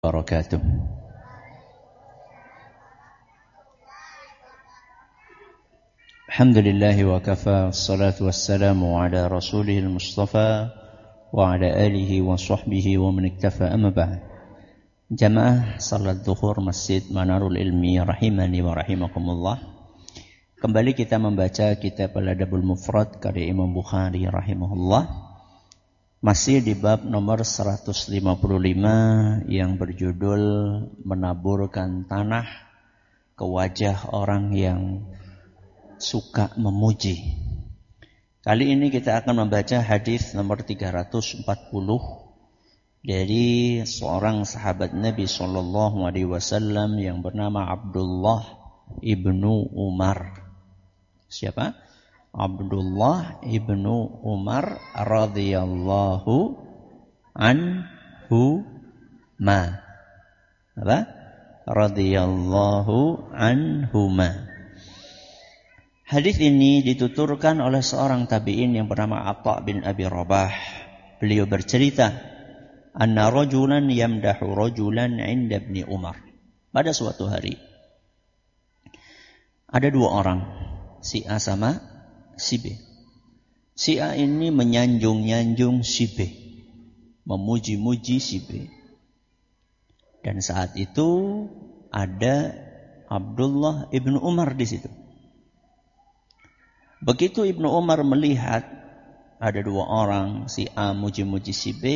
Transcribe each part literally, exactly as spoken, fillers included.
wabarakatuh. Alhamdulillahi wa kafa, wassalatu wassalamu ala rasulihil mustafa wa ala alihi wa sahbihi wa man iktafa, amma ba'd. Jamaah salat zuhur Masjid Manarul Ilmi rahimani wa rahimakumullah. Kembali kita membaca kitab Al-Adabul Mufrad karya Imam Bukhari rahimahullah. Masih di bab nomor seratus lima puluh lima yang berjudul menaburkan tanah ke wajah orang yang suka memuji. Kali ini kita akan membaca hadis nomor tiga ratus empat puluh dari seorang sahabat Nabi sallallahu alaihi wasallam yang bernama Abdullah ibnu Umar. Siapa? Abdullah ibnu Umar radhiyallahu anhu ma. Apa? Radhiyallahu anhuma. Hadis ini dituturkan oleh seorang tabi'in yang bernama Atha bin Abi Rabah. Beliau bercerita, anna rajulan yamdahu rajulan 'inda Ibni Umar. Pada suatu hari ada dua orang, si A sama si B. Si A ini menyanjung-nyanjung si B, memuji-muji si B. Dan saat itu ada Abdullah ibnu Umar di situ. Begitu Ibnu Umar melihat ada dua orang, si A muji-muji si B,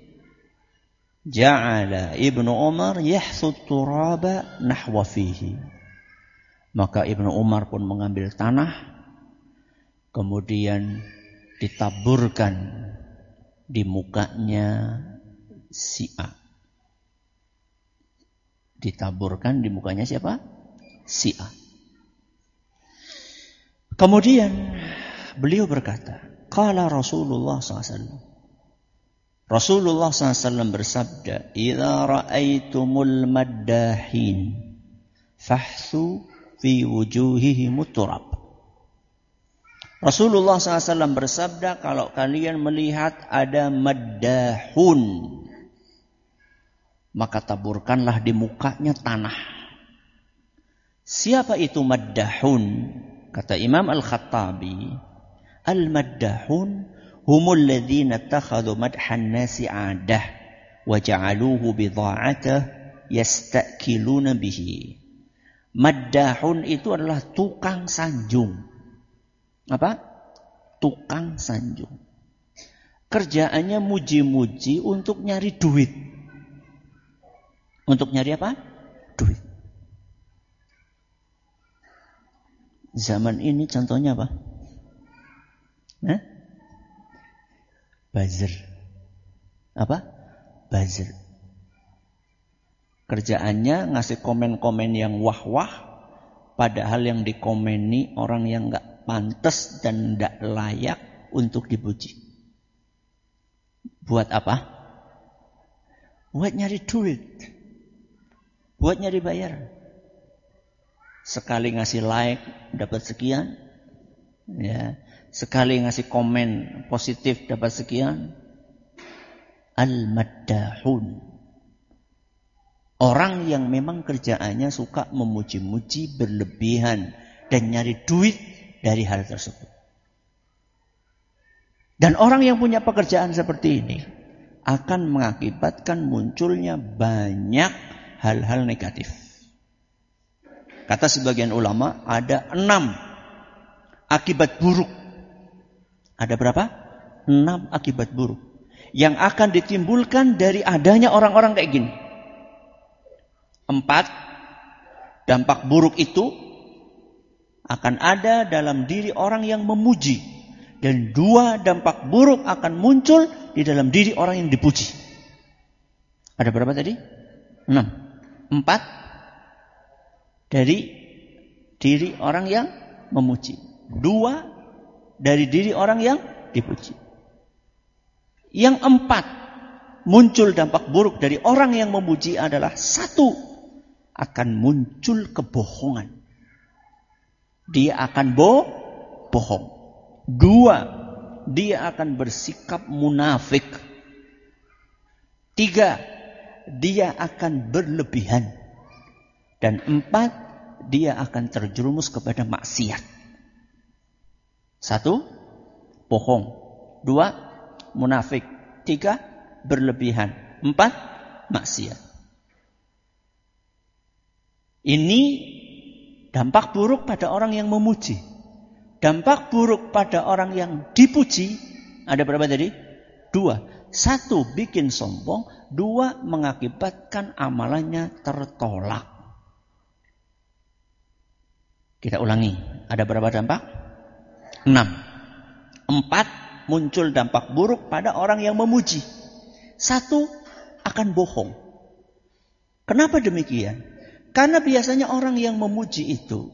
ja'ala Ibnu Umar yahthut turaba nahwa fihi. Maka Ibnu Umar pun mengambil tanah, kemudian ditaburkan di mukanya si A. Ditaburkan di mukanya siapa? Si A. Kemudian beliau berkata, qala Rasulullah sallallahu alaihi wasallam. Rasulullah sallallahu alaihi wasallam bersabda, idza ra'aitumul maddahin fahthu fi wujuhihim turab. Rasulullah sallallahu alaihi wasallam bersabda, kalau kalian melihat ada maddahun, maka taburkanlah di mukanya tanah. Siapa itu maddahun? Kata Imam Al-Khattabi, al-maddahun humul ladzina ittakhadhu madhan nasi 'adah wa ja'aluhu bidha'atah yastakiluna bihi. Maddahun itu adalah tukang sanjung. Apa? Tukang sanjung. Kerjaannya muji-muji untuk nyari duit. Untuk nyari apa? Duit. Zaman ini contohnya apa? Hah? Buzzer. Apa? Buzzer. Kerjaannya ngasih komen-komen yang wah-wah, padahal yang dikomeni orang yang enggak pantas dan tidak layak untuk dipuji. Buat apa? Buat nyari duit. Buat nyari bayar. Sekali ngasih like dapat sekian. Ya, sekali ngasih komen positif dapat sekian. Al-maddahun. Orang yang memang kerjaannya suka memuji-muji berlebihan dan nyari duit dari hal tersebut. Dan orang yang punya pekerjaan seperti ini akan mengakibatkan munculnya banyak hal-hal negatif. Kata sebagian ulama, ada enam akibat buruk. Ada berapa? Enam akibat buruk yang akan ditimbulkan dari adanya orang-orang kayak gini. Empat, dampak buruk itu akan ada dalam diri orang yang memuji. Dan dua, dampak buruk akan muncul di dalam diri orang yang dipuji. Ada berapa tadi? Enam. Empat dari diri orang yang memuji. Dua dari diri orang yang dipuji. Yang empat, muncul dampak buruk dari orang yang memuji adalah satu, akan muncul kebohongan. Dia akan bo- bohong. Dua, dia akan bersikap munafik. Tiga, dia akan berlebihan. Dan empat, dia akan terjerumus kepada maksiat. Satu, bohong. Dua, munafik. Tiga, berlebihan. Empat, maksiat. Ini dampak buruk pada orang yang memuji. Dampak buruk pada orang yang dipuji. Ada berapa tadi? Dua. Satu, bikin sombong. Dua, mengakibatkan amalannya tertolak. Kita ulangi. Ada berapa dampak? Enam. Empat, muncul dampak buruk pada orang yang memuji. Satu, akan bohong. Kenapa demikian? Karena biasanya orang yang memuji itu,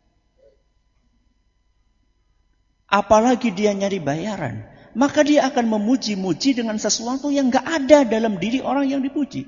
apalagi dia nyari bayaran, maka dia akan memuji-muji dengan sesuatu yang gak ada dalam diri orang yang dipuji.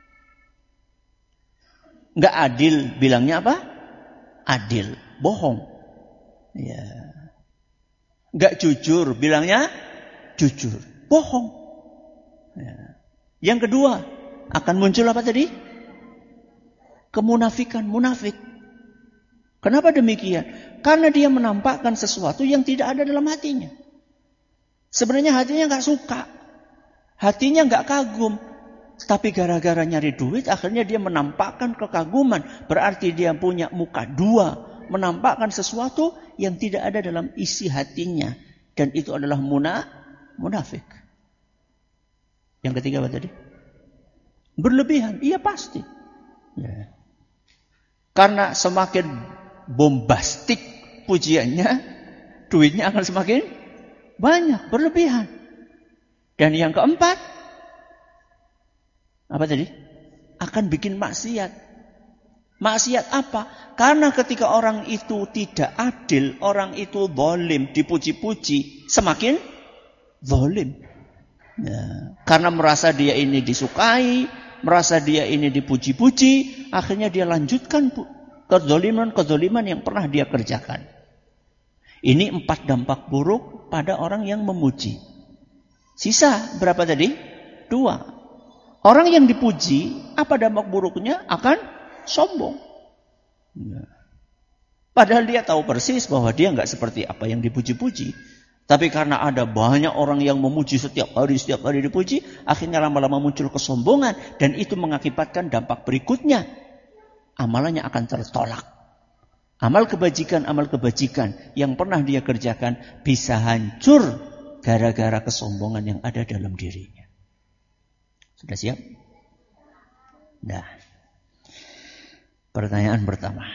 Gak adil, bilangnya apa? Adil, bohong. Ya. Gak jujur, bilangnya jujur, bohong. Ya. Yang kedua, akan muncul apa tadi? Kemunafikan, munafik. Kenapa demikian? Karena dia menampakkan sesuatu yang tidak ada dalam hatinya. Sebenarnya hatinya gak suka. Hatinya gak kagum. Tapi gara-gara nyari duit, akhirnya dia menampakkan kekaguman. Berarti dia punya muka dua. Menampakkan sesuatu yang tidak ada dalam isi hatinya. Dan itu adalah muna, munafik. Yang ketiga apa tadi? Berlebihan. Iya pasti. Ya. Karena semakin bombastik pujiannya, duitnya akan semakin banyak, berlebihan. Dan yang keempat, apa tadi? Akan bikin maksiat. Maksiat apa? Karena ketika orang itu tidak adil, orang itu zalim, dipuji-puji, semakin zalim. Ya. Karena merasa dia ini disukai, merasa dia ini dipuji-puji, akhirnya dia lanjutkan kezaliman-kezaliman yang pernah dia kerjakan. Ini empat dampak buruk pada orang yang memuji. Sisa berapa tadi? Dua. Orang yang dipuji, apa dampak buruknya? Akan sombong. Ya. Padahal dia tahu persis bahwa dia nggak seperti apa yang dipuji-puji. Tapi karena ada banyak orang yang memuji setiap hari, setiap hari dipuji, akhirnya lama-lama muncul kesombongan. Dan itu mengakibatkan dampak berikutnya. Amalannya akan tertolak. Amal kebajikan, amal kebajikan yang pernah dia kerjakan bisa hancur gara-gara kesombongan yang ada dalam dirinya. Sudah siap? Nah, pertanyaan pertama.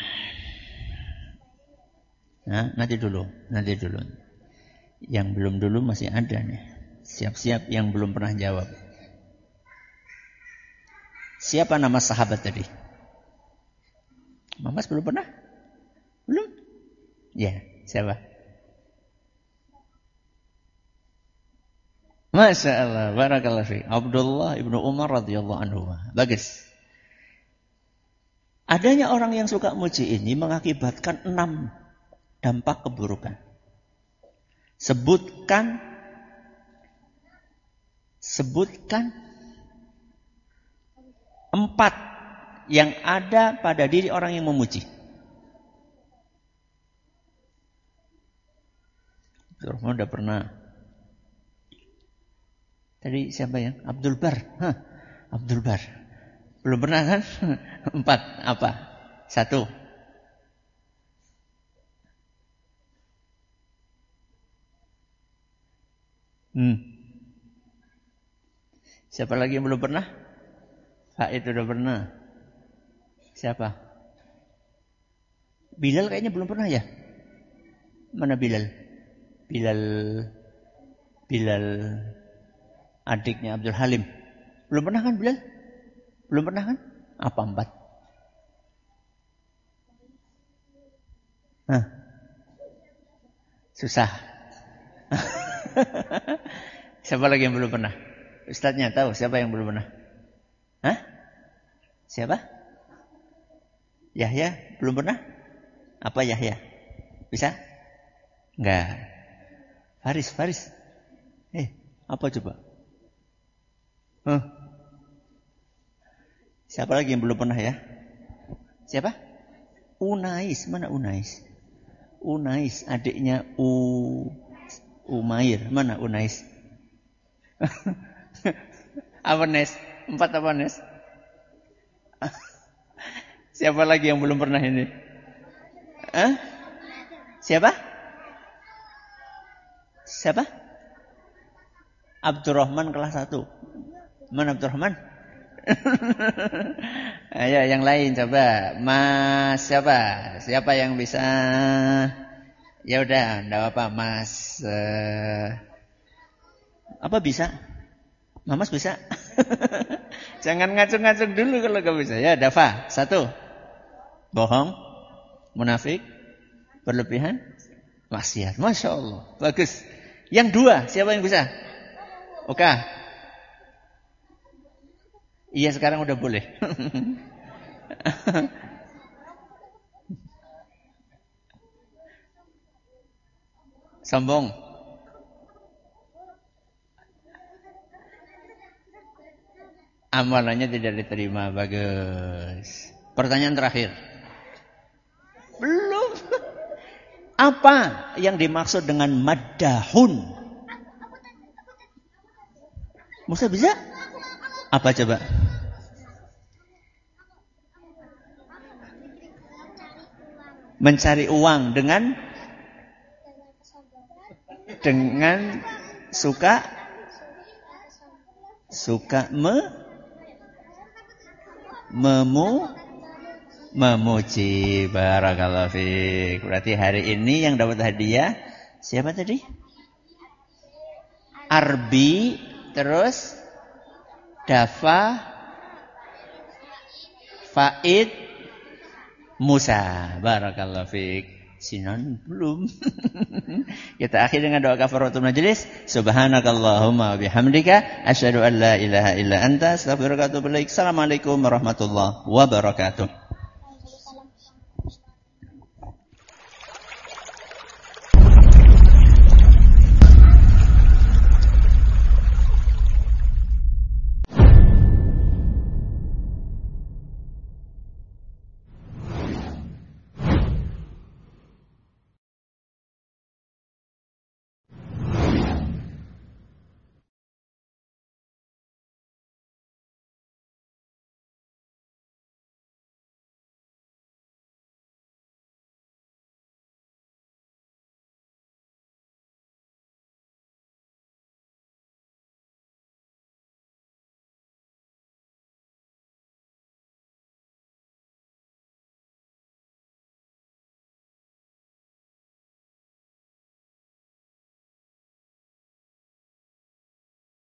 Nah, nanti dulu, nanti dulu. Yang belum dulu masih ada nih. Siap-siap yang belum pernah jawab. Siapa nama sahabat tadi? Mamas belum pernah? Belum? Ya, siapa? Masya Allah, barakallahu fiik. Abdullah ibnu Umar radhiyallahu anhu. Bagus. Adanya orang yang suka muji ini mengakibatkan enam dampak keburukan. Sebutkan Sebutkan empat yang ada pada diri orang yang memuji. Abdurrahman udah pernah. Tadi siapa yang? Abdul Bar. Hah, Abdul Bar. Belum pernah kan? Empat apa? Satu. Hmm. Siapa lagi yang belum pernah? Faid udah pernah. Siapa? Bilal kayaknya belum pernah ya? Mana Bilal? Bilal Bilal adiknya Abdul Halim. Belum pernah kan Bilal? Belum pernah kan? Apa empat? Hah? Susah. Siapa lagi yang belum pernah? Ustadznya tahu siapa yang belum pernah? Hah? Siapa? Yahya belum pernah? Apa Yahya? Bisa? Enggak. Faris, Faris. Eh, apa coba? Huh? Siapa lagi yang belum pernah ya? Siapa? Unais. Mana Unais? Unais, adiknya U Umair. Mana Unais? Apa Nes? Empat apa Nes? Siapa lagi yang belum pernah ini? Hah? Siapa? Siapa? Abdurrahman kelas satu. Mana Abdurrahman? Ayo yang lain coba. Mas siapa? Siapa yang bisa? Ya udah, enggak apa-apa Mas. Uh, apa bisa? Mamas bisa? Jangan ngacung-ngacung dulu kalau enggak bisa. Ya, Dafa. Satu. Bohong, munafik, berlebihan, maksiat. Masya Allah. Bagus. Yang dua, siapa yang bisa? Oke. Iya sekarang udah boleh. Sombong. Amalannya tidak diterima. Bagus. Pertanyaan terakhir. Belum. Apa yang dimaksud dengan maddahun? Musa bisa? Apa coba? Mencari uang dengan dengan suka suka me memu memuji. Barakallahu fiik. Berarti hari ini yang dapat hadiah siapa tadi? Arbi, terus Dafa, Faid, Musa. Barakallahu fiik. Sinan belum. Kita akhiri dengan doa kafaratul majelis. Subhanakallahumma wa bihamdika asyhadu an la ilaha illa anta astaghfiruka wa atubu ilaik. Assalamualaikum warahmatullahi wabarakatuh.